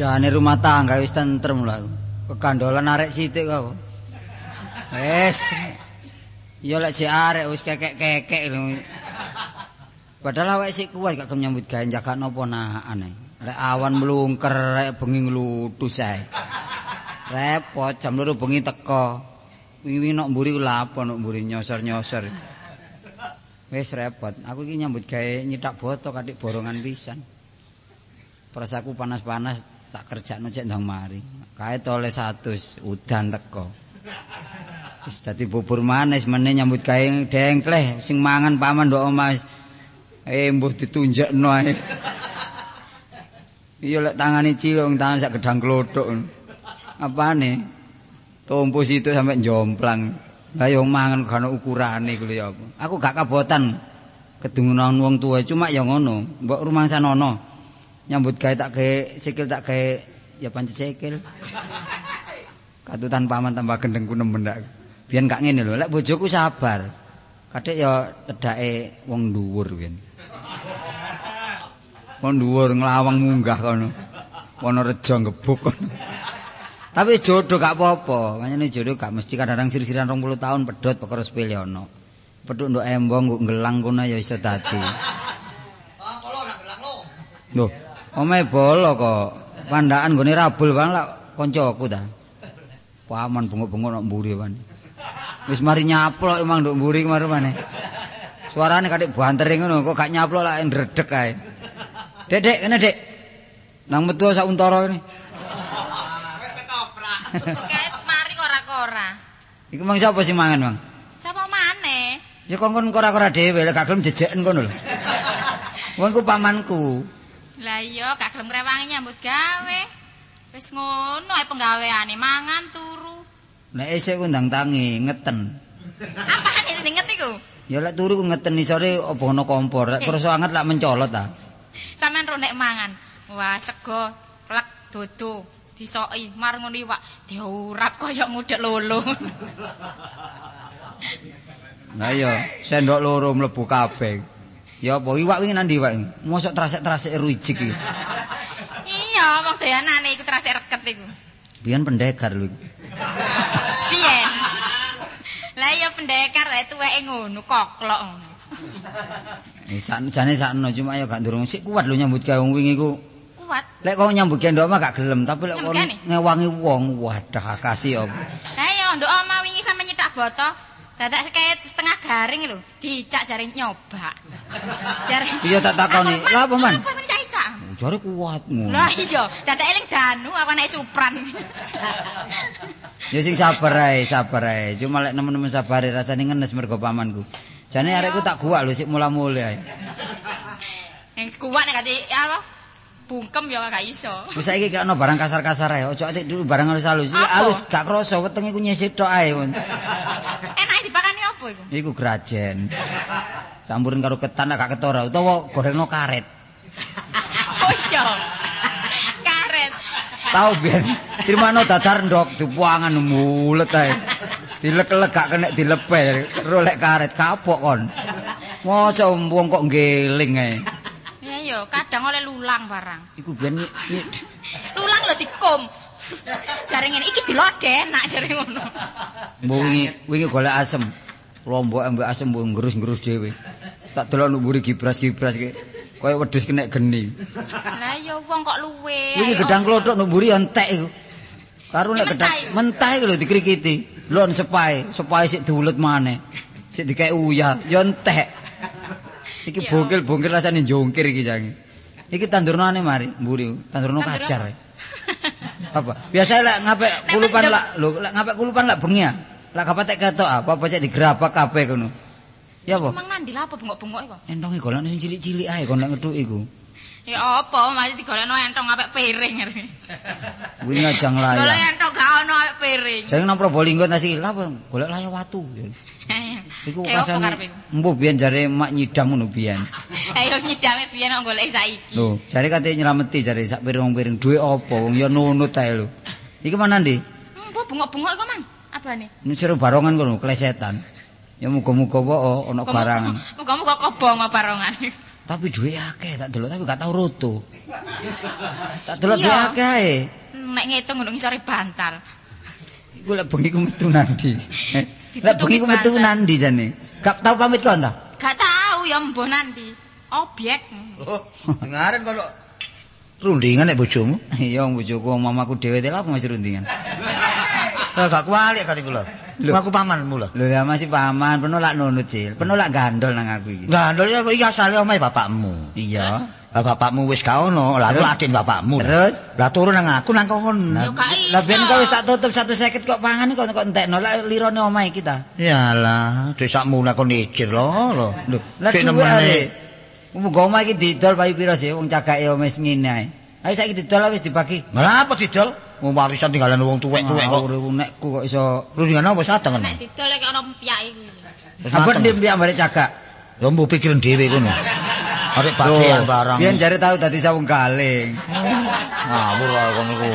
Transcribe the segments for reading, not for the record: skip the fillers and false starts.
Jane rumah tangga wis tentrem lho aku. Kegandolan arek sithik kok. Wes. Ya lek si arek wis kekek-kekek lho. Padahal awake sik kuat gak gelem nyambut gawe jaga napa naane. Lek awan mlungker rek bengi nglutus ae. Repot jam 2 bengi teko. Wingi nok mburi lapo nok mburi nyosor-nyosor. Wis repot. Aku iki nyambut gawe nyitak boto katik borongan pisan. Perasaku panas-panas tak kerjakno cek ndang mari. Kae tole 100 udan teko. Wis dadi bubur manis meneh nyambut gawe dengkleh sing mangan paman ndok omah. Mbuh ditunjukno ae. Iya lek tangane cilung tangan sak gedang klothok. Apane? Tompo situ sampe jomplang. Lah yo mangan gak ono ukurane kuwi ya apa. Aku gak kabotan kedungunan wong tuwa cuma ya ngono. Mbok rumangsan ono. Nyambut gawe tak gawe sikil tak gawe ya pancet sikil. Katutan paman tambah gendengku nemen ndak. Biyen gak ngene lho, lek bojoku sabar. Kadek ya tedake wong dhuwur biyen. Wong dhuwur nglawang munggah kono. Wonorejo ngebuk kono. Tapi jodoh gak apa-apa. Makanya jodoh gak mesti kadang-kadang sir-siran 20 tahun pedhot perkara sepele ono. Pedhot nduk embong nggo ngelang kono ya iso dadi. Ah, kula nak gelang lho. Lho, omahe bolo kok. Pandakan nggone rabul wae lak kancaku ta. Paman bengok-bengok nok mburi wae. Wis mari nyaplok emang nduk mburi kemaru maneh. Suarane katik bantering ngono kok gak nyaplok lak ndredeg ae. Dek, kene Dek. Nang metu sak untara kene. Kae mari kora-kora. Iku mang sapa sing mangan, Mang? Sapa maneh? Ya kon kora-kora dhewe lek gak gelem jejeken kono lho. Wong ku pamanku. Lah iya gak gelem ngrewangi nyambut gawe. Wis ngono ae penggaweane mangan turu. Nek isih ku ndang tangi ngeten. Apane sing nget iku? Ya lek turu ku ngeten isore apa ana kompor, lek krasa anget lak mencolot ta. Sampeyan ro nek mangan. Wah, sego, plek dodo, disoki, mar ngono iwak, diurap kaya ngudek lolo. Lah iya, sendok loro mlebu kabeh. Ya apa iwak wingi nang ndi iwak? Mosok trasek-trasek ruijik iki. Iya, wong doyanane iku trasek reket iku. Biyen pendekar lho. Biyen. Lah iya pendekar ae tuweke ngono, koklok ngono. Jane sakno cuma ya gak ndurung sik kuat lho nyambut gawe wong wingi ku. Kuat. Lek kok nyambut gawe ndok mah gak gelem, tapi lek kon ngewangi wong, wadah kasih apa. Lah iya ndok omah wingi sampe nyetak boto, dadak kaya setengah garing lho, dicak jare nyoba. Jare. Iya tak takoni. Lah apa man? Apa mencak-cak? Jare kuatmu. Lah iya, dadak eling danu apa nek supran. Ya sing sabar ae. Cuma lek nemen-nemen sabare rasane ngenes mergo pamanku. Jane arekku tak guwak lho sik mula-mule ae. Kuwak nek kate apa? Bungkem ya gak iso. Wis saiki gak ono barang kasar-kasar ae. Ojo atik dulu barang halus-halus. Halus gak krasa wetenge ku nyisik tok ae. Enake dipakani apa iku? Iku grajen. Campurin karo ketan gak ketara utawa gorengno karet. Oh iya. Karet. Tau biyen terimono dadar ndok dipuangan mulet ae. Dilek-lek gak kena dilepeh, rolek karet kapok kon. Mosok wong kok ngeling ae. Ya iya, kadang oleh lulang barang. Iku biyen lulang lho dikum. Jare ngene iki dilodhen nak jare ngono. Wingi golek asem. Lombok ambek asem mbok ngerus-ngerus dhewe. Tak delok mburi gibras-gibras ki. Kaya wedhus kena geni. Lah iya wong kok luwe. Wingi gedang klothok mburi entek iku. Karo nek gedang mentah iku lho dikrikiti. Lon sepae sik diulet maneh. Sik dikek uyah, ya entek. Iki bongkil-bongkil rasane njongkir iki jange. Iki tandurnane mari, mburi, tandurno kajar. Apa? Biasa lek ngapek kulupan lak, lho, lek ngapek kulupan lak bengi ya. Lek kapatek ketok apa cek digerabak kabeh ngono. Ya apa? Emang nandi lha apa bengok-bengok kok? Entonge golekno sing cilik-cilik ae kon lek ngethuk iku. Ya apa, mari digolekno entong apik piring. Kuwi ngajang layang. Golek entong gak ono apik piring. Jare nang Probolinggo ta siki, lha apa golek layang watu. Iku rasane embuh biyen jare mak nyidam ngono biyen. Ayo nyidame biyen kok golek saiki. Lho, jare kate nyelameti jare sak piring-piring duwe apa wong ya nunut ae lho. Iki mana ndi? Mbok bengok-bengok kok, Man. Apane? Sira barongan kono klesetan. Ya muga-muga wae ana barangan. Muga-muga kobong barongan. Tapi duwe akeh tak delok tapi gak tau roto. Tak delok duwe akeh ae. Nek ngitung ngono ngisore bantal. Iku lek bengi ku metu nandi. Lek bengi ku metu nandi jane. Gak tau pamit kon ta? Gak tau ya mbah nandi. Objek. Oh, ngaren kalau rundingan nek bojomu. Iya bojoku mamaku dhewe lha apa masih rundingan. Gak kualik kan iku lho. Aku pamanmu lho. Lho ya masih paman, peno lak nunut Cil. Peno lak gandol nang aku iki. Gandol ya iki asale omahe bapakmu. Iya. Lah bapakmu wis ka ono, lha aku adin bapakmu. Terus lah turun nang aku nang kon. Lah ben kok wis tak tutup 150 kok pangan kok entekno lak lirone omahe kita. Yalah, dhek sakmu nak kon ijir lho. Lho, lah nemene. Muga omahe iki didol payu pira sih wong cagake omahe ngene ae. Ayo saiki didol wis dibagi. Lah apa didol? Wong warisan tinggalan wong tuwek-tuwek kok. Nekku kok iso. Rundingan apa sateng. Nek didol lek ana empyake kuwi. Apa ndek barek cagak? Lho mbok pikirin dhewe ngono. Arek bagian barang. Biyen jare tau dadi sawung galing. Ngawur ae kono iku.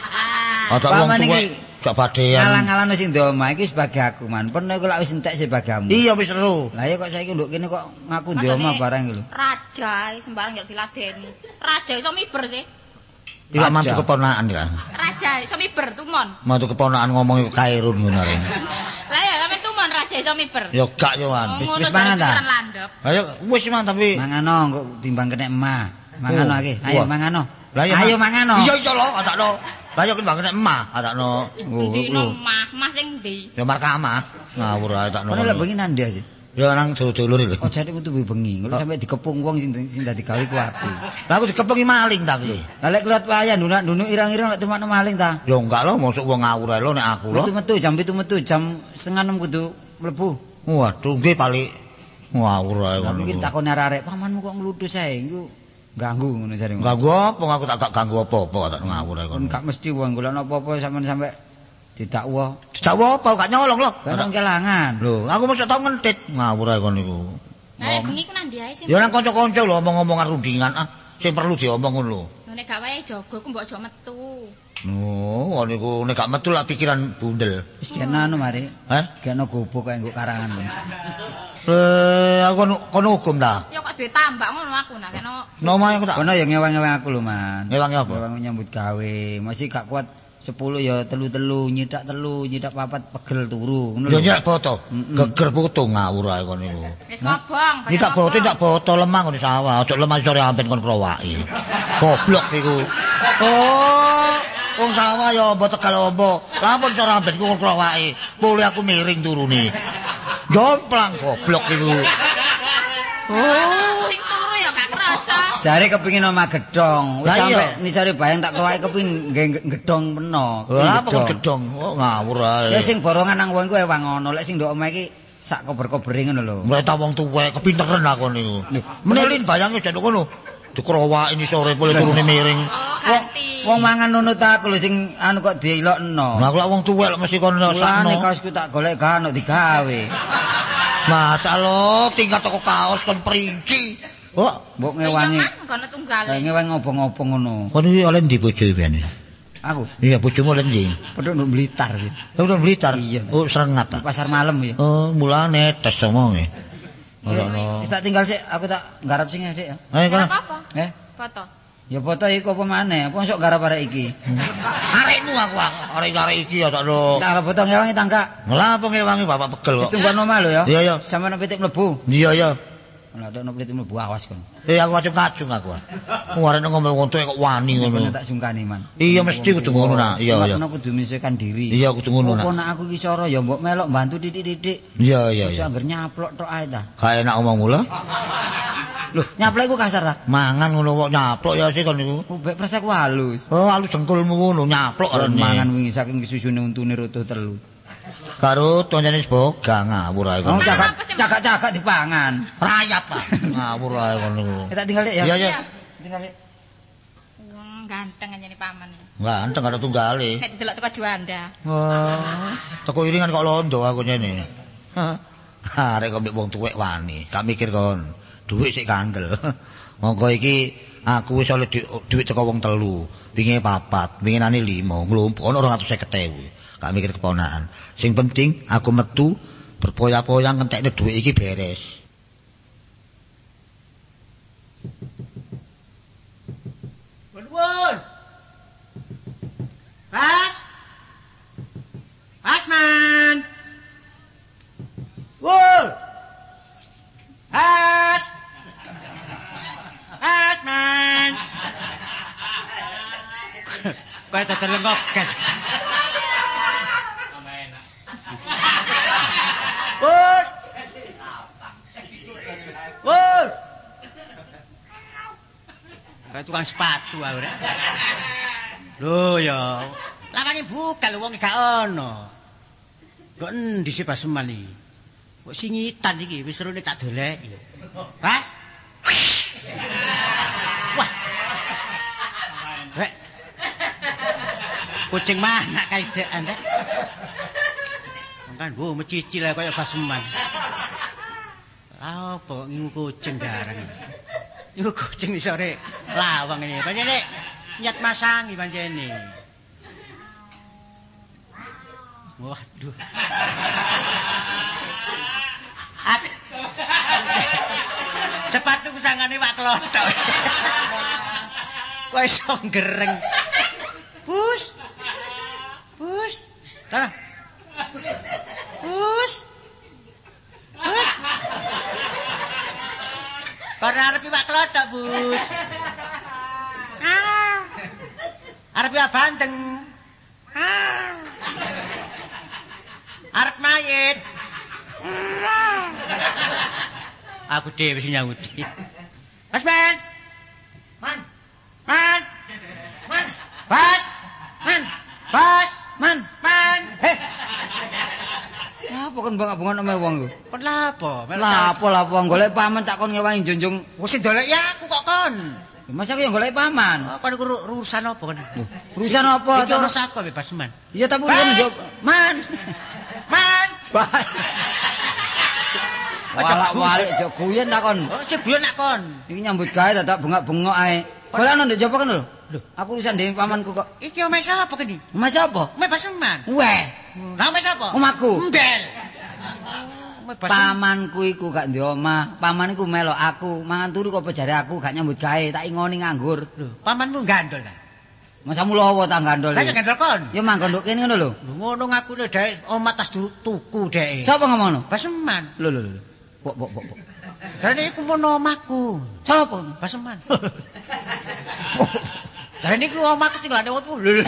Ada wong tuwek gak badean. Ngalang-alane sing ndek omah iki sebagai aku man. Peno iku lak wis entek sebagamu. Iya wis seru. Lah ya kok saiki nduk kene kok ngaku ndek omah barang iki lho. Raja sembarang yo diladeni. Raja iso miber sih. Iya mantu keponakan ya. Raja iso miber tumon. Mantu keponakan ngomong iku kairun ngono arek. Lah ya sampe tumon raja iso miber. Ya gak yo an. Wis mangan ta? Lah yo wis mangan tapi mangano kok timbang kena emah. Mangano iki. Ayo mangano. Ayo mangano. Iya iya lho, atakno. Lah yo timbang kena emah, atakno. Ndino mah sing ndi? Ya markamah. Ngawur ae atakno. Ono lek bengi nandi sih. Ya nang dulur lho. Oh jane metu bengi. Engko sampe dikepung wong sing dadi gawe ku aku. Lah aku dikepengi maling ta kuwi. Lah lek liwat wayah ndunuk irang-irang lek temakno maling ta. Ya enggak lho, mosok wong ngawur ae lho nek aku lho. Metu jam 7 metu jam 5:30 kudu mlebu. Waduh, nggih balik ngawur ae ngono. Lah iki takone arek pamanmu kok ngluthus ae iku ganggu ngono jare. Ganggu apa? Aku tak ganggu apa-apa tak ngawur ae kono. Gak mesti wong golekno apa-apa sampe didakwa. Didakwa apa? Gak nyolong lho. Kan kelangan. Lho, aku mesti tau ngentit ngawur ae kono iku. Lah bengi ku nandi ae sing. Ya nang kanca-kanca lho omong-omongan rundingan sing perlu diomong ngono lho. Nek gak wae jaga ku mbok aja metu. Oh, niku nek gak metu lah pikiran bundel. Wis kena anu mari. Hah? Kena gobok kaya nggo karangan. Aku kono hukum ta? Ya kok duwe tambak ngono aku nak kena. Nomah aku tak. Kono ya ngewang-ngewang aku lho, Man. Ngewangi apa? Ngewang nyambut gawe. Masih gak kuat 10 ya telu-telu, nyidak 4 pegel turu. Ngono Ya lho. nyak foto. Geger foto ngawur ae kono niku. Wis ngobong. Tidak foto lemah ngono sawah, ojo lemah sore amben kon krowaki. Goblok iku. Oh, wong sawah ya mbok tegal ombo. Lampun sore amben kon krowaki. Pule aku miring turune. Jomplang goblok iku. Oh, sing turu ya gak kerasa. Jare kepingin omah gedhong. Wis Lah iya. sampe nisare bayang tak krowaki kepingin gedhong peno. lha apa kok gedhong? Oh, ngawur ae. Ya sing borongan nang wong iku ewang ngono. Lek sing ndok omah iki sak kober-kobere ngono lho. Mulai ta wong tuwek kepinteran aku niku. Menelin bayange jan ngono. Dikrowaki ini sore pule turune miring. Oh, ganti. Wong mangan nunut aku lho sing anu kok dielokno. Nah, kalau wong tuwek mesti kono Mulane sakno. kaosku tak golek gak ono digawe. Masa lo tingkat toko kaos kon perinci. Oh, Mbok ngewangi. Kono tunggal. Ngewang ngobong-ngobong ngono. kon iki oleh ndi bojo pian? Aku Iya, bojomu oleh ndi? pedhok nduk Blitar iki. Udah Blitar. Iya. Oh, Serengat ta. Pasar malam ya. Oh, mulane tes omonge. Wis tak tinggal sik, aku tak garap sing Dik ya. Ayo kono. Apa? Foto. Ya foto iku apa maneh? Apa sok garap arek iki? Arekmu aku arek iki ya tak lo. Tak foto ngewangi tangga. Ngelapo ngewangi bapak pegel kok. Ditunggu omah lho ya. Iya, iya. Sampeyan pitik mlebu. Iya, iya. Lah nek pitik mlebu awas kon. Aku acung-acung aku. Arek ngomong wong tuwek kok wani ngono. Bener tak sungkani man. Iya mesti kudu ngono nak. Iya, iya. Nek kudu menyesuaikan diri. Iya kudu ngono nak. Apa nek aku iki cara ya mbok melok bantu titik-titik. Iya, iya, Aja iya. angger nyaplok tok ae ta. Gak enak omong mula. Lho, nyaplok iku kasar ta? Mangan ngono kok nyaplok ya sih kon niku. Ubek presek ku halus. Oh, alus jengkulmu ngono nyaplok Kok arene. mangan wingi saking susune untune roto telu. Karo toncane boga ngawur ae Oh, kon. cagak-cagak dipangan. Rayap ah. Ngawur ae kon niku. Tak tinggal Dik ya. Iya, iya. Tinggal Dik. Wong ganteng anjene paman. Ganteng ada tunggale. Nek didelok teko Juanda. Wah, teko iringan kok londo aku nyene. Hah. Arek kok mbek wong tuwek wani, gak mikir kon. Dhuwit sik kandel. Monggo iki aku wis oleh dhuwit teko wong telu, wingi 4, winginane 5, nglumpuk ono 250.000. Gak mikir keponakan. Sing penting aku metu berpoya-poya ngentekne dhuwit iki beres. Kaya dodol ngogas. Pur. Pur. Kayak tukang sepatu aku rek. Lho ya, lawange buka lho wong gak ono. Kok endi sih Paseman iki? Kok singitan iki wis serone tak doleki. Pas. Wah. Rek. Kucing mana kaidekan rek. Kan bu mecicil kaya Paseman. Lah apa ngingu kucing garang. Ngingu kucing sore lawang ini. Pancene nyat masangi pancene. Waduh. Sepatu sangane Pak Klothok. Kok iso gereng. Bus. Bus. Lah. Bus. Bus. Para arep Pak Klothok, Bus. Arep ya bandeng. Arep mayit. Aku dhewe sing nyauti. Mas Man. Man. Man. Man. Bas. Man. Bas. Man. Man. Apa kon bangak-bangak nang wong lho? Kon lapo? Lapo wong golek paman tak kon ngewangi junjung. Wis ndolek ya aku kok kon. Mas aku yang golek paman. Kon iku urusan apa kon? Urusan apa? Iki urusan aku bebas Man. Iya tapi yo Man. Man. Walak-walik aja guyon tak kon. Oh, sing guyon nak kon. Iki nyambut gawe dadak bengak-bengok ae. Golekno ndek jaba kan lho. Lho, aku urusan dhewe pamanku kok. Iki omah sapa kene? Mas apa? Omah Paseman. Weh. Lah omah sapa? Omahku. Mbel. Pamanku iku gak ndek omah. Paman iku melok aku. Mangan turu kok jare aku gak nyambut gawe, tak ingoni nganggur. Lho, pamanmu gandol ta? Masamu lawa tak gandol. Lah gandol kon. Ya manggon nduk kene ngono lho. Lho ngono ngakune dhek omah tas tuku dhek. Sapa ngomongno? Paseman. Lho. Pok. Jane iku mono omahku. Sapa? Paseman. Jane iku omahku tinggane wong lho.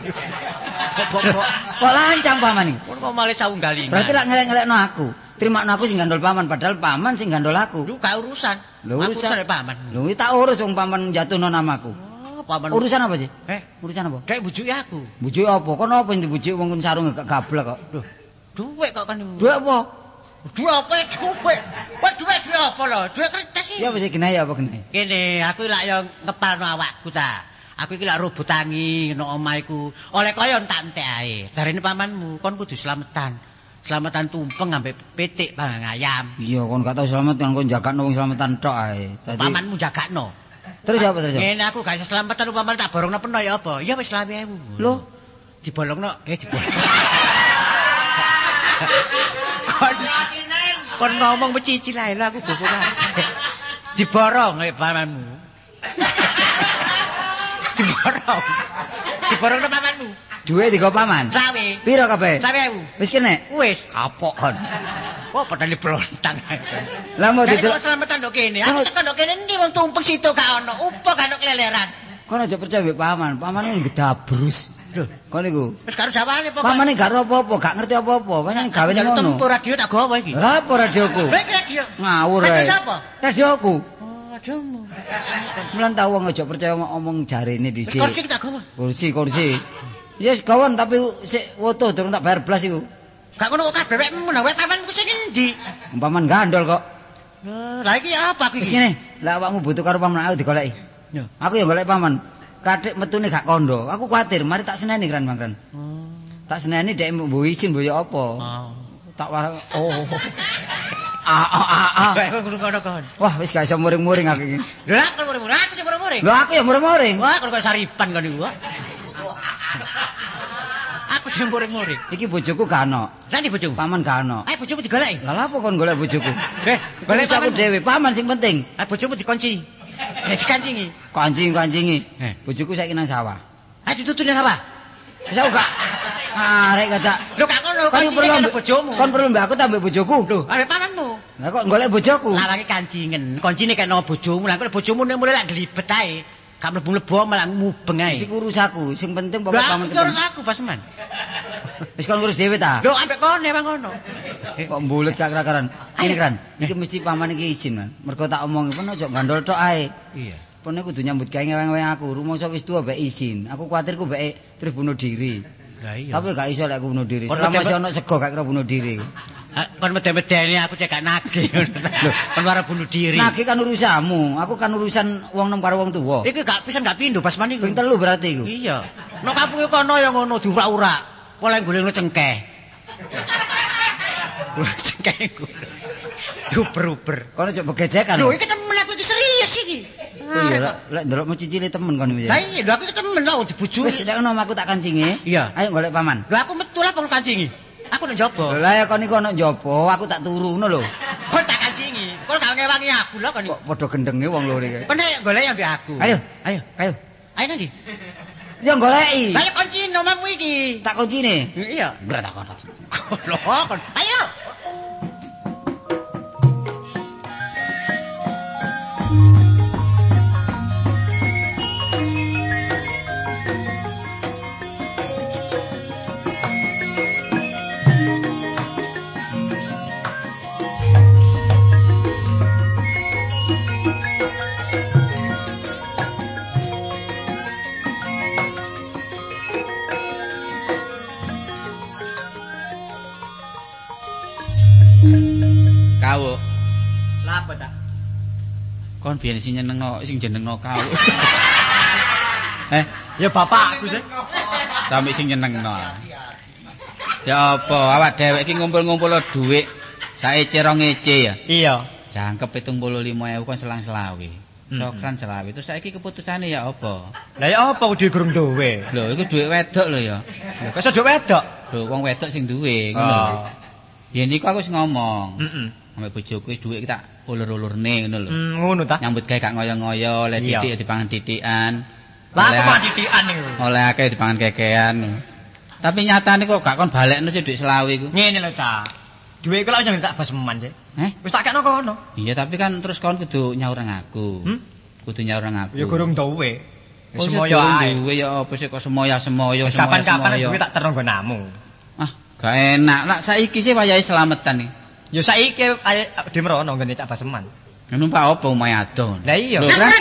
Kok lancang paman iki? Kon kok malih saunggalingan. Berarti lak ngelek-ngelekno aku. Trimakno aku sing gandol paman padahal paman sing gandol aku. Lu gak urusan. Lho urusan paman. Lho tak urus wong paman jatuhno namaku. Oh, paman. Urusan apa sih? Urusan apa? Kayak bujuki aku. Bujuki apa? Kon apa yang dibujuki wong sarung gak gablek kok. Lho, duit kok kan. Duit apa? Duit apa? Duit. Kok duit apa lho? Duit kertas iki. Ya wis kene ya apa kene? Kene, aku lak yo ngepalno awakku ta. Aku iki lak robot tangi nang omah iku. Oleh kaya tak entek ae. Jarene pamanmu, kon kudu slametan. Slametan tumpeng ambek pitik pangang ayam. Iya, kon gak tau slamet kan kon jagakno wong slametan tok ae. Pamanmu jagakno. Terus apa terus? Ngene aku gak iso slametan umpama tak borongno peno ya apa? Ya wis 20.000. Lho, dibolongno dibolong. Kon ngomong becicil ae lho aku gopo kae. Diborong pamanmu. Diborong. Diborongno pamanmu. Duwe digo paman. Sawe. Piro kabeh? 20.000. Wis kene. Wis Kapok kon. Kok padahal diplontang. Lah mau didol. didol. Selametan ndok kene. Aku tekan ndok kene endi wong tumpeng situ gak ono. Upo gak ono keleleran. Kon aja percaya mbek paman. Paman iki gedabrus. Lho, kon niku. Wis karo jawane pokoke. Paman iki gak ro apa-apa, gak ngerti apa-apa. Paman gawene ngono. Tempur radio tak gawa iki. Lah apa radioku? Lha iki radio. Ngawur ae. Radio sapa? Radioku. Oh, radiomu. Mulan tau wong aja percaya omong jarene dhisik. Kursi tak gawa. Kursi. Yes, kawan tapi sik foto durung tak bayar blas iku. Gak ngono kok kabeh wekmu nang wek pamanku sing endi? Paman gandol kok. Lah iki apa iki? Wis ngene, lah awakmu butuh karo paman aku digoleki. Yo. Aku ya golek paman. Kadek metune gak kondo. Aku kuwatir, mari tak seneni kran mangkran. Tak seneni dek mbok izin mboyo apa. Tak warang Ngono kon. Wah, wis gak iso muring-muring aku iki. Lha aku muring-muring, aku sing muring-muring. Lho aku ya muring-muring. Wah, kok saripan kon niku. Aku sing muring-muring. Iki bojoku gak ono. Lah ndi bojomu? Paman gak ono. Ayo bojomu digoleki. Lah apa kon golek bojoku? Golek aku dhewe, paman sing penting. Ayo bojomu dikunci. Dikancingi. Kancingi. Bojoku saiki nang sawah. Ayo ditutune apa? Wis aku gak arek kata. Lho gak ngono, Kon perlu karo bojomu. Kon perlu mbak aku tak mbek bojoku. Lho, arep pamanmu. Lah kok golek bojoku? Lawange kancingen. Kuncine kena bojomu. Lah kok bojomu nek mulai lak glibet ae. Gak mlebu-mlebu malah mubeng ae. Sing urus aku, sing penting pokok Lah paman iki urus aku Basman. Wis kon ngurus dhewe ta? Lho ambek kene bang ngono. Kok mbulet gak kera-keran. Ini kan, iki mesti paman iki izin, Man. Mergo tak omongi pun aja gandol tok ae. Iya. Pone kudu nyambut gawe ngeweng-ngeweng aku. Rumangsa wis tuwa mbek izin. Aku kuwatir ku mbek terus bunuh diri. Lah iya. Tapi gak iso lek aku bunuh diri. Kon Selama medhe- masih ono sego gak kira bunuh diri. Kon mede-medeni aku cek gak nagih. Lho, kon ora bunuh diri. Nagih kan urusanmu. Aku kan urusan wong nom karo wong tuwa. Iki gak pisan gak pindho Basman iku. Ping 3 berarti iku. Iya. Nek kampunge kono ya ngono diurak-urak. Oleh golekno cengkeh. Cengkeh iku. Duper-uper. Kono aja begejekan. Lho iki temen aku iki serius iki. Oh iya, lek ndelok cicile temen kon iki. Lah iya, lho aku iki temen lho dibujui. Wis lek ono aku tak kancingi. Iya. Ayo golek paman. Lho aku metu lah perlu kancingi. Aku nang jaba. Lah ya kon iku ono njaba, aku tak turu ngono lho. Kon tak kancingi. Kon gak ngewangi aku lho kon. Kok padha gendenge wong lho iki. Kon nek golek ambek aku. Ayo. ayo. Ayo. Ayo nanti. Ya goleki. Lah ya kunci nomamu iki. Tak kuncine. Iya. Grak tak kono. Lho kon. Ayo. Kawuk. Lah apa ta? Kon biyen sing nyenengno sing jenengno kawuk. Ya bapakku sih. Sampe sing nyenengno. Ya apa awak dhewek iki ngumpul-ngumpul dhuwit saece rong ece ya. Iya. Jangkep 75.000 kon selang selawe. Sokran selawe. Terus saiki keputusane ya apa? Lah ya apa kudu gurung duwe? Lho iku dhuwit wedok lho ya. Lho kok iso wedok? Lho wong wedok sing duwe ngono lho. Yen iku aku wis ngomong. Heeh. Ambek bojoku wis dhuwit tak ulur-ulurne ngono lho. Ngono ta? Nyambut gawe gak ngoyo-ngoyo, le Iya. titik dipangan titikan. Lah Oleh- aku mah titikan niku. Oleh akeh dipangan kekean. Tapi nyatane kok gak kon balekno sih dhuwit selawe iku. Ngene lho, Cak. Duwe iku lak wis tak basman sih. Wis tak kekno kono. Iya, tapi kan terus kon kudu nyaur nang aku. Kudu nyaur nang aku. Ya gurung duwe. Oh, Semoyo ae. duwe ya apa sih kok semoyo-semoyo Wis kapan-kapan duwe tak terong nggonamu. Ah, gak enak. Lah saiki sih wayahe slametan iki. Ya saiki ae di merono nggone Cak Basman. Numpak apa omahe adon? Lah iya. Lho, Kran.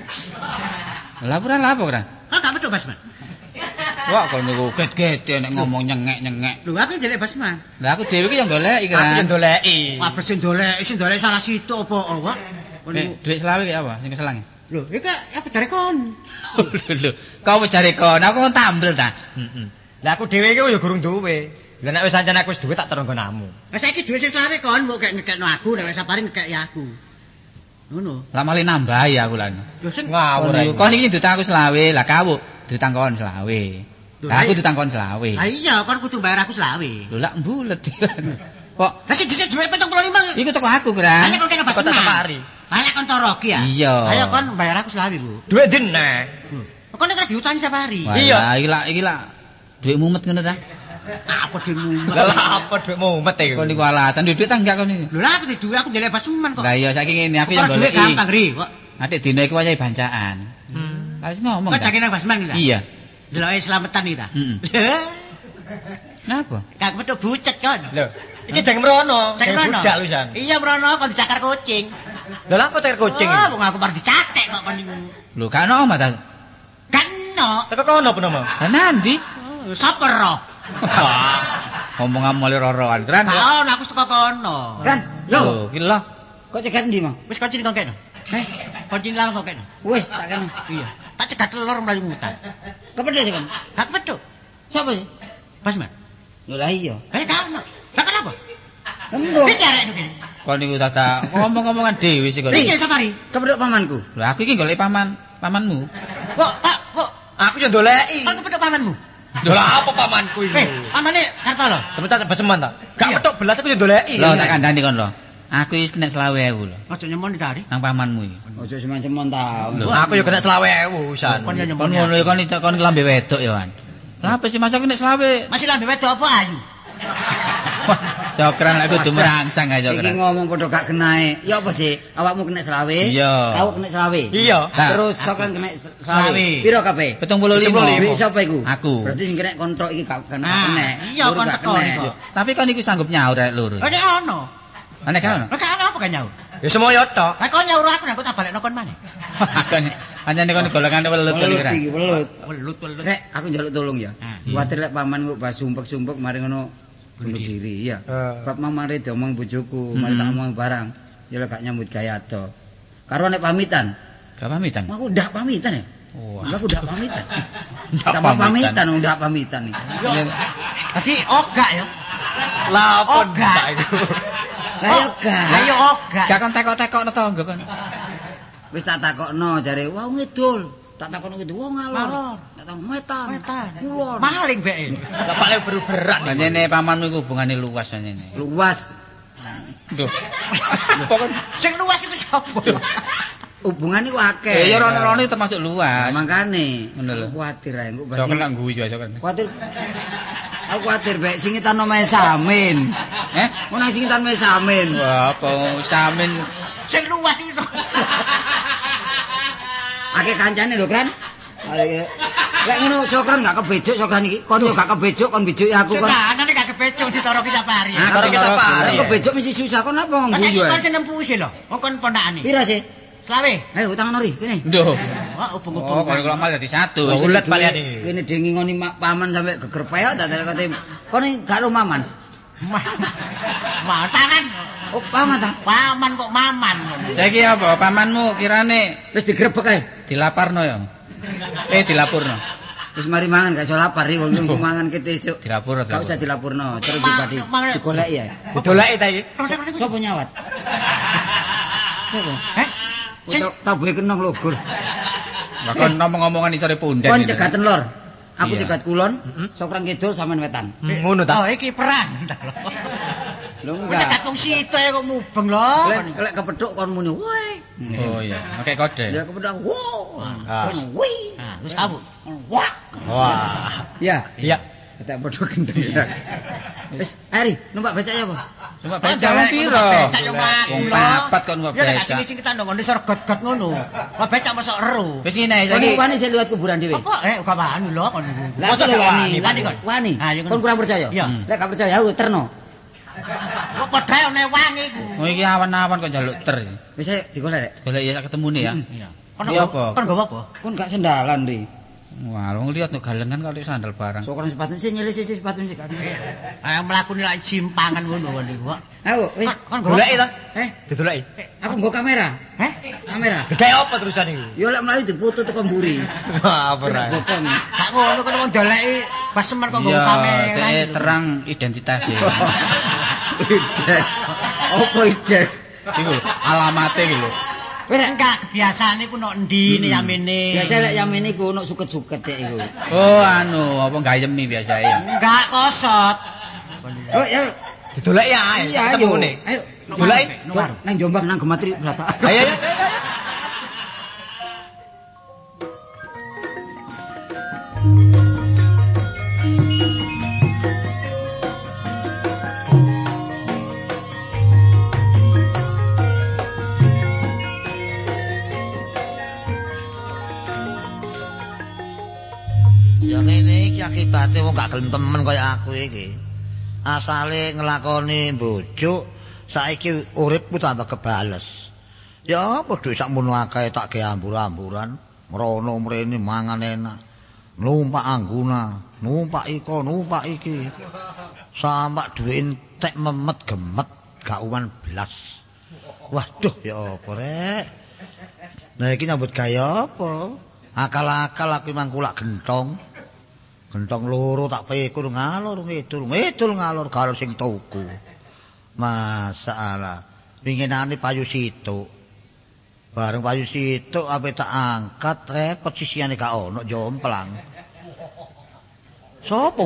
Laporan apa, Kran? Kok gak betul Basman? Wah, kok niku get-gete nek ngomong nyengek-nyengek. Lho aku ndelek Basman. Lah aku dhewe iki ya goleki, Aku Kran. yang doleki. Wah, sing doleki salah situ apa wah. Duit selawe ki apa? Sing keselang. Lho, iki apa jare kon? Lho, kau mencari kon, aku kon tambel ta. Heeh. Lah aku dhewe iki ya gurung duwe. Lah nek wis ancen aku wis duwe tak terong nggonamu. Lah saiki duwe sing selawe kon mbok ngekekno aku, nek wis sapari ngekeki aku. Ngono. Lah malah nambahi aku lan. Lho sing ngawur ae. Kon iki ditang aku selawe, lah kawuk ditangkon selawe. Lah aku ditangkon selawe. Lah iya, kon kudu bayar aku selawe. Lho lak mbulet. Kok Lah sing dhisik duwe 75. iku teko aku, Kran. Ayo kon kene Basman. Ayo kon toroki ya. Iya. Ayo kon bayar aku selawe, Bu. Duit dene. Kon nek diutangi sapari. Iya, iki lak duit mumet ngono ta. Apa duitmu? Lah apa duitmu mumet iku? Kon niku alasan duit tak enggak kon iki. Lho lah aku duwe aku ndelek Basman kok. Lah iya saiki ngene aku yang Ora duwe goleki. gampang ri kok. Adik dina iku wayahe bancaan. Lah wis ngomong. Kok ta? jake nang Basman iki ta? Iya. Deloke slametan iki ta? Heeh. Napa? Kak metu bucet kon. Lho, iki jeng mrono, jeng budak lusan. Iya mrono kon dicakar kucing. Lho lha apa cakar kucing? Oh, wong aku par dicatek kok kon niku. Lho gak ono omah ta. Kan no. Teko kono apa nama? Lah nanti Sapa roh? ngomong mule roroan, Kran. Tahu aku teko kono. Kan, Lho, iki lho. kok cegat ndi, Mang? Wis kucing kon kene. Kucing lang kok kene. Wis tak kene. Iya. Tak cegat telur mlayu mutan. Kepedhe sih kan. Gak petuk. Sopo sih? Basman. Lho lah iya. Ayo kamu. Lah kenapa? Embo. Iki arek niku. Kon niku tata ngomong-ngomongan dhewe sih kok. Iki sapari? Kepedhe pamanku. Lho aku iki golek pamanmu. Kok, kok. Aku yo ndoleki. Kon kepethuk pamanmu. Lho lah apa pamanku iki? Pamane Kartolo. Sebentar Basman ta. Gak petuk belas aku yo ndoleki. Lho tak kandhani kon lho. Aku wis kena 20.000 lho. Aja nyemon tadi. Nang pamanmu iki. Ojo semen-semen ta. Lho. Aku yo kena 20.000 san. Kon yo Kon nyemon. ngono kon lambe wedok ya, Wan. Lah apa sih masa kena 20? Masih lambe wedok apa ayu? Cokran lek kudu merangsang ae Iki cokran. ngomong padha gak kenae. Ya apa sih? Awakmu kena selawe? Iya. Kau kena selawe? Iya. Terus Cokran kena selawe. Piro kabeh? 75. Duit sapa iku? Aku. Berarti sing kena kontrol iki gak kena. Iya, Loro kon gak teko kena. iku. Tapi kan iku sanggup nyaur rek loro. Nek ono. Nek kan. Nek ono apa kan nyaur? Ya semoyo tok. Nek kon nyaur aku nek tak balekno kon maneh. Kan anjane kon golongane welut kali Welut kira. iki, welut. Welut. Rek, aku njaluk tolong ya. Kuwatir lek paman kok bas sumpek-sumpek mari ngono bunuh diri ya. Bab mamare diomong bojoku, mari tak omong barang. Ya lek gak nyambut gawe ado. Karo nek pamitan. Gak pamitan. Aku ndak pamitan ya. Wah. Enggak, aku ndak pamitan. Ndak Tak pamitan, ndak pamitan iki. Dadi ogak ya. Lapon Ogak. tak iku. Lah ya gak. Ayo ogak. Gak kon tekok-tekokno tangga kon. Wis tak takokno jare, "Wah ngidul." Tak takokno ngidul, "Wah ngalor." Ngalor. Tak takon wetan. Kulon. Maling beke. Lah paling beru-berat. Anjane pamanmu iku hubungane luas anjane. Luas. Duh. Sing luas iku sapa? Hubungan iku akeh. Ya rono-rono termasuk luas. Makane, Ngono lho. aku kuwatir ae engko Cok kena guyu aja kan. Kuwatir. Aku kuwatir bek singitan omahe Samin. Ngono nang singitan omahe Samin. Wah, apa samin Sing luas iku sapa? Akeh kancane lho, Kran. Lek ngono Cokran gak kebejok Cokran iki. Kon yo gak kebejok kon bejoki aku kon. Senane gak kebecok ditoro ki sapari. Karo kita pari. Kebejok mesti susah kon apa ngomong Masa iki guyu kon ae. seneng puisi lho. Wong kon pondakane. Pira sih? Selawe. Ayo utang nori kene. Nduh. Wah, Oh, ubung-ubung. kalau mal jadi satu. Ulet paliyane. Kene dengi ngoni paman sampe geger peok tak kate. Kon gak ro maman. Mantanan. Oh, paman ta? Paman kok maman. Saiki apa pamanmu kirane Wis digrebek ae. dilaparno ya? Dilapurno. Wis mari mangan gak iso lapar iki wong mangan kete esuk. Dilapurno. Gak usah dilapurno, terus Ma- dibadi ma- digoleki ya. Didoleki ta iki? Sopo nyawat? Sopo? Heh? Sing Tabuhe kenong logor. Lah kon ngomong-ngomongan isore pundet. Kon cegaten lor. Aku Iya. cegat kulon, Sokran kidul sampean wetan. Ngono ta. Oh, iki perang. Lho Udah enggak. katung situ ya kok mubeng lho. Lek kepethuk kon muni, "Woi." Oh iya, oke kode. Ya kepethuk, "Wo." Ah. Kon, "Woi." Nah, terus kamu. Wah. Wah. Ya, Iya. tak padha gendeng. Wis, Ari, numpak becak ya apa? Cuma Oh, becak jalan wong piro? becak yo mlaku Wong lho. papat kon numpak Ya nek becak. sing kita ndong ndek got-got ngono. Wah becak mosok eru. Wis ngene Kon saiki. wani sing liwat kuburan dhewe. Apa? Ora wani lho kon niku. Lah Masa aku gak wani, wani, wani kon? Wani. Ah, ya Kon kurang percaya? Iya. Lek gak percaya aku terno. Kok padha one wangi iku. Oh iki awan-awan kok njaluk ter. Wis ae digolek rek. Golek ya ketemu nih ya. Iya. Kon Iya apa? Kon nggawa apa? Kon gak sendalan ri. Wah, wong lihat no galengan kok sandal barang. Sokran sepatu sih nyilih sih sepatu sih kan. Ayo mlakune lak simpangan ngono kon niku. Ayo wis. Kon nggawa. Goleki ta? Didoleki. Aku nggo kamera. Heh? Kamera. Digawe apa terusan iku? Yo lek mlayu difoto teko mburi. Wah, ora. Bokong. Gak ngono kon wong doleki pas semen kok nggawa Iya, kamera. saya terang identitas ya. Ide. Opo ide? Iku alamate iki lho. Wis Enggak kebiasaane ku nok endi ne yamene. biasa lek yang ini ku ono suket-suket dek iku. Oh, anu, apa gayemi biasa ya. Enggak kosot. Oh ya. Didoleki ae. Iya ayo. Ketemune. Ayo. Doleki. Nang Jombang nang Gematri Brata. Ayo ayo. Ya ngene iki akibate wong gak gelem temen kaya aku iki. Asale nglakoni mbojuk, saiki uripku tambah kebales. Ya padha sakmono akeh tak ge ambur-amburan, mrono mrene mangan enak. Numpak angguna, numpak iko, numpak iki. Sampak duwe entek memet gemet gak uwan blas. Waduh ya apa rek. Nah iki nyambut gaya apa? Akal-akal aku mangkulak gentong. Gentong loro tak pikul ngalor ngidul ngalor karo sing tuku. Masalah. Winginane payu situk. Bareng payu situk ape tak angkat repot sisiane gak ono jomplang. Sopo?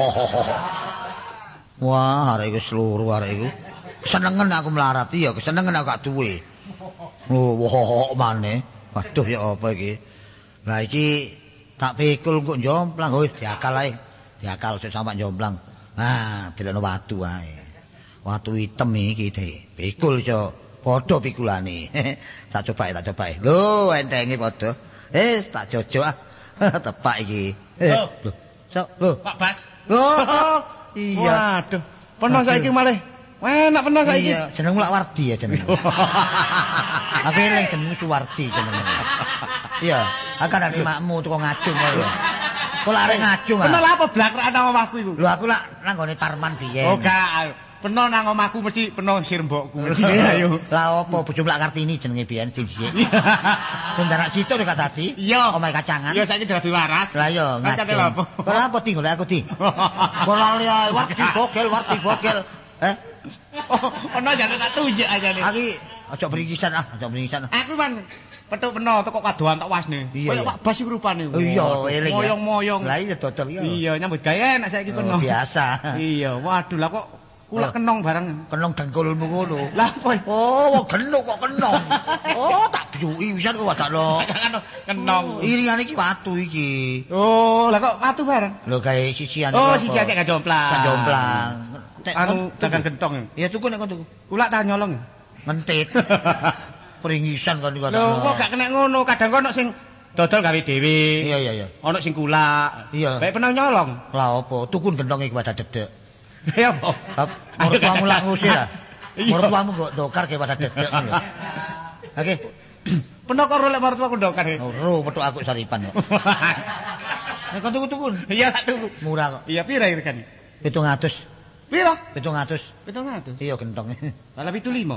Wah, arek iku sluru arek iku. Kesenengen aku melarat iya, kesenengen aku gak duwe. Oh, wah maneh. Waduh ya apa iki? Lah iki tak pikul kok jomplang, wis diakal ae. Diakal sik sampe jomplang. Nah, delokno watu ae. Watu hitam iki, Dik. Pikul iso padha pikulane. Tak coba. Lho, entenge padha. Tak jojok ah. Tepak iki. Lho. Sok, lho. Pak Bas. Lho. Iya. Waduh, peno saiki malih. Enak peno saiki. Iya, jenengmu lak Wardi ya jenengmu. Aku eling jenengmu Suwardi jenengmu. Iya, akan ada makmu tukang ngacung kok. Kok lak arek ngacung ah. Peno lha apa blakrak nang omahku iku? Lho aku lak nang gone Parman biyen. Oh, gak. Peno nang omahku mesti peno sir mbokku. Ayo. Lah opo bojo Mbak Kartini jenenge biyen siji. Sing anak situ nek dadi. Iya. Omahe kacangan. Iya saiki dadi waras. Lah iya ngacung. Apa? Kok apa ti golek aku ti? Kok lali ae Wardi bogel. Oh, ono jane tak tunjuk aja nih. Aki aja beringisan ah. Aku man petuk peno teko kadoan tak wasne. Iya, Kayak Pak Bas iku rupane. Iya, eling ya. Moyong-moyong. Lah iya dodol iya. Iya, nyambut gawe enak saiki peno. Biasa. Iya, waduh lah kok kula kenong bareng. Kenong dengkulmu ngono. Lah apa? Oh, genuk kok kenong. Oh, tak biyuki wisan kok wadakno. Kenong. Iringan iki watu iki. Oh, lah kok watu bareng. Lho gawe sisian. Oh, sisi acek gak jomplang. Kan jomplang. Anu dagang gentong. Ya tuku nek kon tuku. Kula tak nyolong. Ngentit. Peringisan kon iku. Lho, kok gak kena ngono, kadang kok ono sing dodol gawe dhewe. Iya. Ono sing kulak. Iya. Baik pernah nyolong. Lah opo? Tukun gentong iki pada dedek. Ya apa? Mertuamu lak ngusir ah. Iya. Mertuamu kok dokar ke pada dedek ngono. Oke. Pernah kok rolek mertuaku dokar. Ro petuk aku saripan kok. Nek kon tuku-tukun. Iya, tak tuku. Murah kok. Iya, pira regane? 700. Pira? 700. 700. Iya gentong. Lah 75.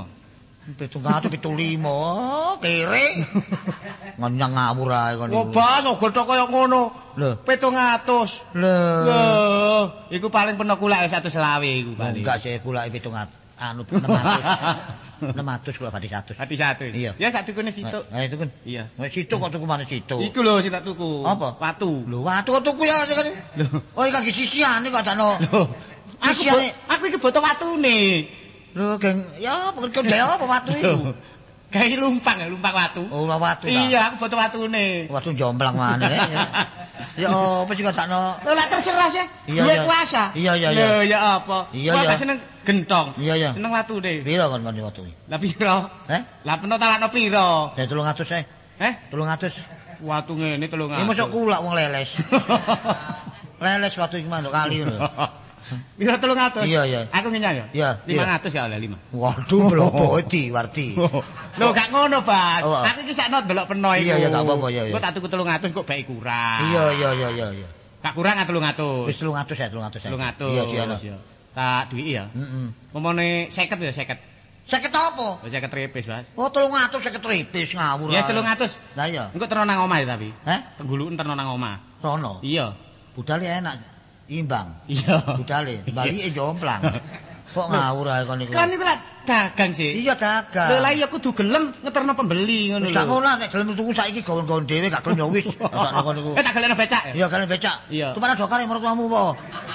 775 kere. Nganyang ngawur ae kon Oh, iku. Bas, ogo kaya ngono. Lho. 700. Lho. Iku paling peno kulake 120 iku paling. Enggak sih kulake 700. Anu 600. 600 kula pati 100. Hati 100. Iya. Ya sak tukune situk. Nah, itu kan. Iya. Wis situ kok tuku mana situ. Iku lho sing tak tuku. Apa? Watu. Lho, watu kok tuku ya kan. Lho. Oh, iki kaki sisiane kok dakno. Lho. Aku iki boto watune. Lho, geng, ya kok dhewe apa watu iku? Gawe lumpang watu. Oh, watu. Iya, aku boto watune. Watu jomplang mana ya. Ya apa sih kok dakno? Lho lah terserah sih. Iya, Duwe iya. kuasa. Iya. Lho ya apa? Iya, Kok iya. gak seneng gentong. Iya. Seneng watune. Piro kon watu iki? Lah piro? Lah peno talakno piro? Ya 300 ae. 300. Watu ngene 300. Iki mosok kulak wong leles. Leles watu iki manuk kali lho. Piro 300? Iya. Aku ngenyang ya? Iya. 500 ya oleh 5. Waduh, mlopo di Warti. Lho gak ngono, Bas. Oh. Aku iki sakno delok peno iku. Iya, gak apa-apa, iya. Kok tak tuku 300 kok bae kurang. Iya. Gak kurang 300. Wis 300 ya, 300. 300. Iya, iya. Tak duwiki ya. Heeh. Momone 50 ya 50. 50 apa? 50 repis, Bas. Oh, 300 50 ripis ngawur. Ya 300. Lah iya. Engko terno nang omah ya tapi. Tengguluken terno nang omah. Rono. Iya. Budale enak. Imbang. Iya. Budale, balike jomplang. Kok ngawur ae kon niku. Kan niku lak dagang sih. Iya dagang. Lho lah iya kudu gelem ngeterno pembeli ngono lho. Tak ngono nek gelem tuku saiki gawen-gawen dhewe gak gelem ya wis. Sakno kon niku. Tak galekno becak ya? Iya, galek becak. Iya. Tumane dokare mertuamu apa?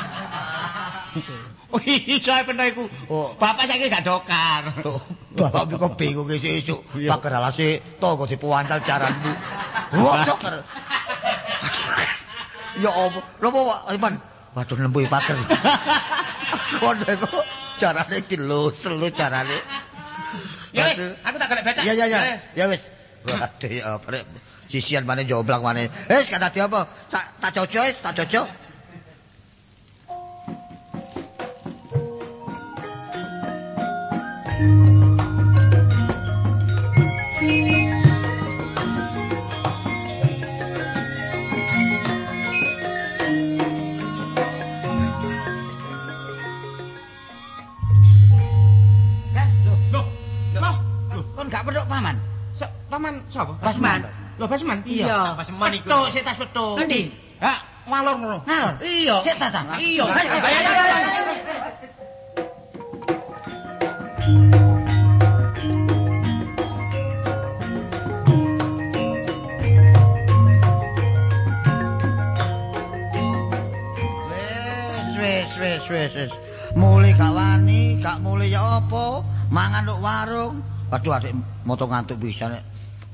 Oh iya peno iku. Oh. Bapak saiki gak dokar. Bapak kok bingung esuk Iya. pager alase tonggo dipuwancal jaranmu. Wah, dokter. Ya apa? Lho apa, Iman? Waduh lembuhe pager. Kon kok carane iki lho, selu carane. Ya wis, aku tak golek becak. Iya. Ya wis. Waduh ya apa rek. Sisian maneh jomblang maneh. Gak dadi apa? Tak cocok. Kon gak pedhok paman. Paman sapa? Basman. Lho Basman? Iya. Basman iku. Petuk, sik tas petuk. Endi? Ha, ngalor ngono. Ngalor. Iya. Sik ta. Iya. Ayo. Wis. Mulih gak wani, gak mulih ya apa? Mangan nduk warung. Waduh adik moto ngantuk bisa nek.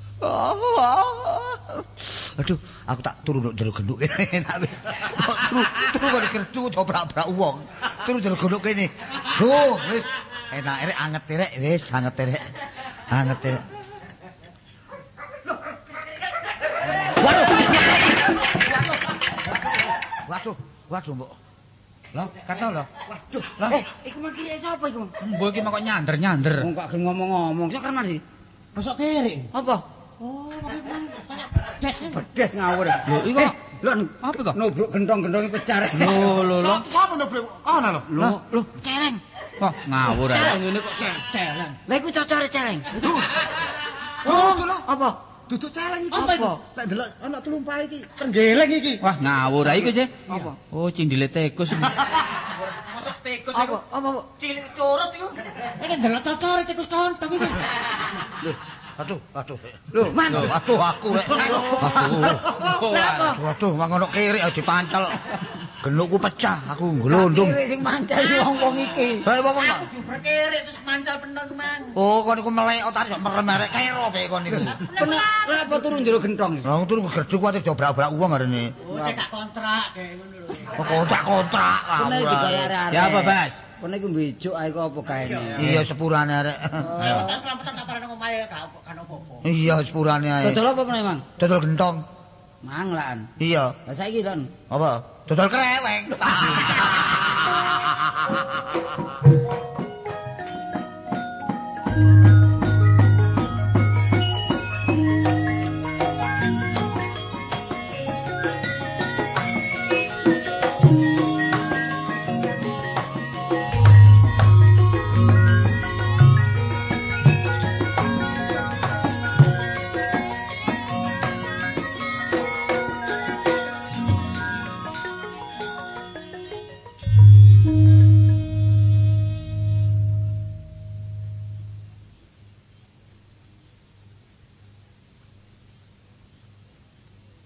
Aduh, aku tak turu nduk jero genduk enak wis. Turu kok digerdu dobrak-brak wong. Turu jero genduk kene. Loh, wis Enak rek anget rek wis anget rek. Anget rek. Waduh, Mbok. Lah, kata lho. Waduh, lah. Iku mangkire sapa iku? Mbok iki kok nyander-nyander. Wong kok gen ngomong-ngomong. Sok kerenan iki. Masuk kiri. Apa? Oh, bedes. Bedes ngawur. Lho, iku Lho, apa kok? nubruk gentong-gentonge pecah. Lho. Sapa nubruk? Kono lho. Lho, celeng. Wah, ngawur ae. Ngene kok celeng. Lah iku cocore celeng. Oh, lho. Apa? Duduk celeng iki. Apa iku? Lek delok ana telumpah iki, tenggeleng iki. Wah, ngawur ae iku sih. Apa? Oh, cindile tikus. Masuk tikus Apa? Apa? cilik curut iku. Iki delok cocore tikus tontong iki. Aduh. Lho, man. Waduh aku rek. Waduh, mangono kiri aja dipancel. Genukku pecah, aku glondong. Kiri sing mancal wong iki. Bae wong kok. Berkiri terus mancal pentong mang. Oh, kon iku melek otak kok merem arek kero bae kon niku. Lah apa turun jero gentong? Lah turu gegeduk kuwi dobrak-dobrak uang arene. Oh, cek gak kontrak kayak ngono lho. Kok kontrak-kontrak. Kene dibayar arek. Ya apa, Bas? Kene iku mbejuk ae kok apa gaene. Iya sepurane arek. Ayo tak selamatan tak parane omahe gak apa-apa. Iya sepurane ae. Dodol apa meneh, Mang? Dodol gentong. Manglaan. Iya. Lah saiki lon. Apa? Dodol kreweng.